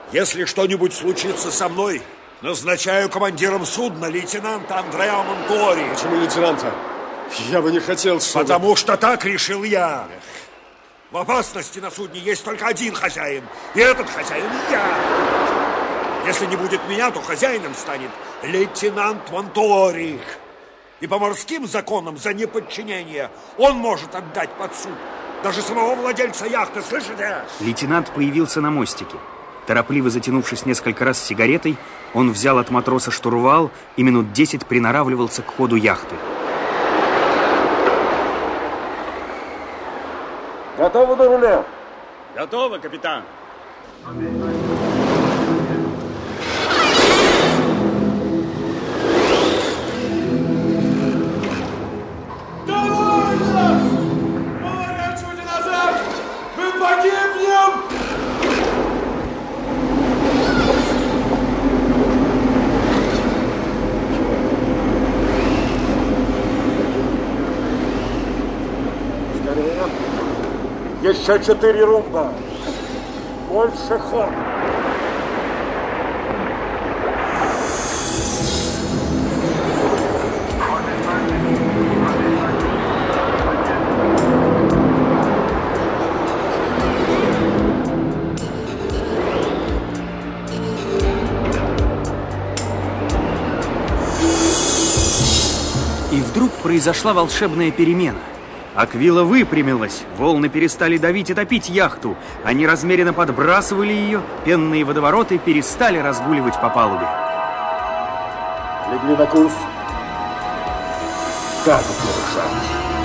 Если что-нибудь случится со мной, назначаю командиром судна лейтенанта Андреа Монтуори. Почему лейтенанта? Я бы не хотел, чтобы... Потому что так решил я. В опасности на судне есть только один хозяин, и этот хозяин я. Если не будет меня, то хозяином станет лейтенант Монтуори. И по морским законам за неподчинение он может отдать под суд даже самого владельца яхты, слышите? Лейтенант появился на мостике. Торопливо затянувшись несколько раз сигаретой, он взял от матроса штурвал и минут 10 приноравливался к ходу яхты. Готовы до руля? Готово, капитан. Довольно! Поворачивайте назад! Мы погибнем! Скорее! Еще 4 румба! Больше ход! И вдруг произошла волшебная перемена. Аквила выпрямилась, волны перестали давить и топить яхту. Они размеренно подбрасывали ее, пенные водовороты перестали разгуливать по палубе. Легли на курс. Так вот нарушать.